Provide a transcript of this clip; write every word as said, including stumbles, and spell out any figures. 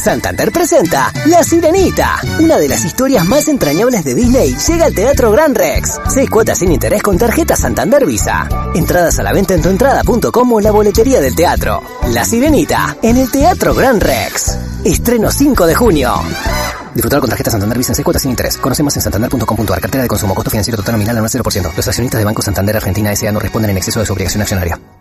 Santander presenta La Sirenita, una de las historias más entrañables de Disney, llega al Teatro Gran Rex. Seis cuotas sin interés con tarjeta Santander Visa. Entradas a la venta en tuentrada punto com o en la boletería del teatro. La Sirenita, en el Teatro Gran Rex. Estreno cinco de junio. Disfrutar con tarjeta Santander Visa en seis cuotas sin interés. Conoce más en santander punto com punto a r. Cartera de consumo. Costo financiero total nominal anual cero por ciento. Los accionistas de Banco Santander Argentina S A no responden en exceso de su obligación accionaria.